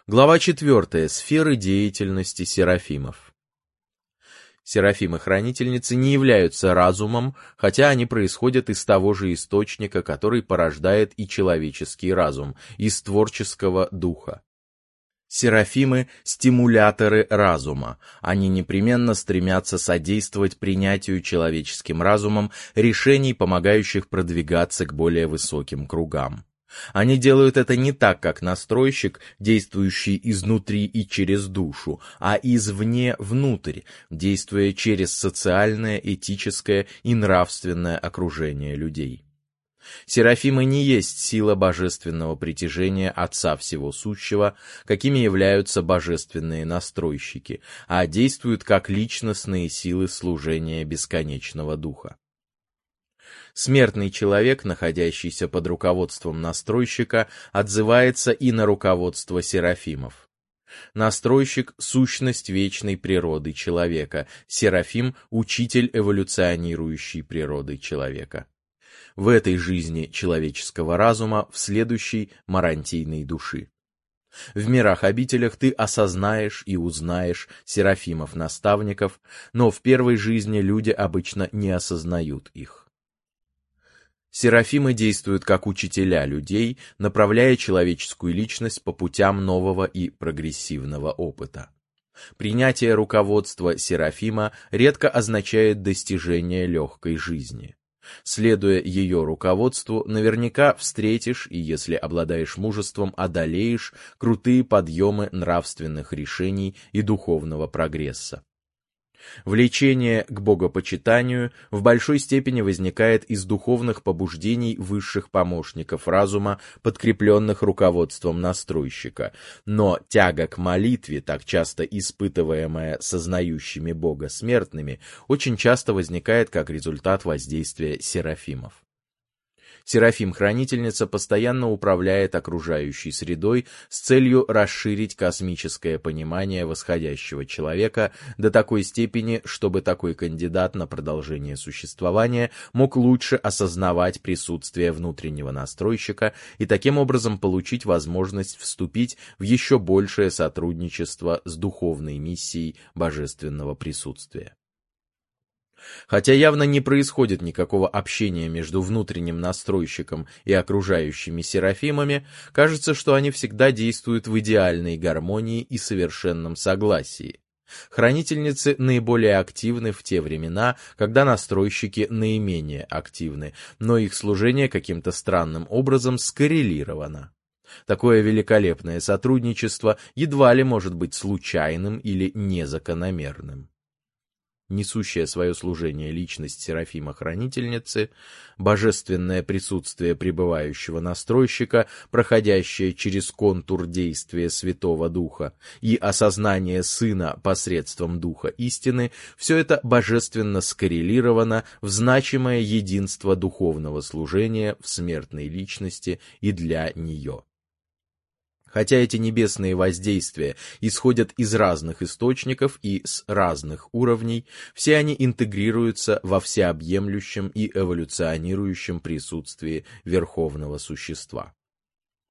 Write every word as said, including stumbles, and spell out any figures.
Глава четвертая. Сферы деятельности серафимов. Серафимы-хранительницы не являются разумом, хотя они происходят из того же источника, который порождает и человеческий разум, из творческого духа. Серафимы – стимуляторы разума. Они непременно стремятся содействовать принятию человеческим разумом решений, помогающих продвигаться к более высоким кругам. Они делают это не так, как настройщик, действующий изнутри и через душу, а извне внутрь, действуя через социальное, этическое и нравственное окружение людей. Серафимы не есть сила божественного притяжения Отца Всего Сущего, какими являются божественные настройщики, а действуют как личностные силы служения бесконечного Духа. Смертный человек, находящийся под руководством настройщика, отзывается и на руководство серафимов. Настройщик – сущность вечной природы человека, серафим – учитель эволюционирующей природы человека. В этой жизни человеческого разума, в следующей – марантийной души. В мирах-обителях ты осознаешь и узнаешь серафимов-наставников, но в первой жизни люди обычно не осознают их. Серафимы действуют как учителя людей, направляя человеческую личность по путям нового и прогрессивного опыта. Принятие руководства серафима редко означает достижение легкой жизни. Следуя ее руководству, наверняка встретишь и, если обладаешь мужеством, одолеешь крутые подъемы нравственных решений и духовного прогресса. Влечение к богопочитанию в большой степени возникает из духовных побуждений высших помощников разума, подкрепленных руководством настройщика, но тяга к молитве, так часто испытываемая сознающими Бога смертными, очень часто возникает как результат воздействия серафимов. Серафим-хранительница постоянно управляет окружающей средой с целью расширить космическое понимание восходящего человека до такой степени, чтобы такой кандидат на продолжение существования мог лучше осознавать присутствие внутреннего настройщика и таким образом получить возможность вступить в еще большее сотрудничество с духовной миссией божественного присутствия. Хотя явно не происходит никакого общения между внутренним настройщиком и окружающими серафимами, кажется, что они всегда действуют в идеальной гармонии и совершенном согласии. Хранительницы наиболее активны в те времена, когда настройщики наименее активны, но их служение каким-то странным образом скоррелировано. Такое великолепное сотрудничество едва ли может быть случайным или незакономерным. Несущая свое служение личность серафима-хранительницы, божественное присутствие пребывающего настройщика, проходящее через контур действия Святого Духа, и осознание Сына посредством Духа истины, все это божественно скоррелировано в значимое единство духовного служения в смертной личности и для нее. Хотя эти небесные воздействия исходят из разных источников и с разных уровней, все они интегрируются во всеобъемлющем и эволюционирующем присутствии Верховного Существа.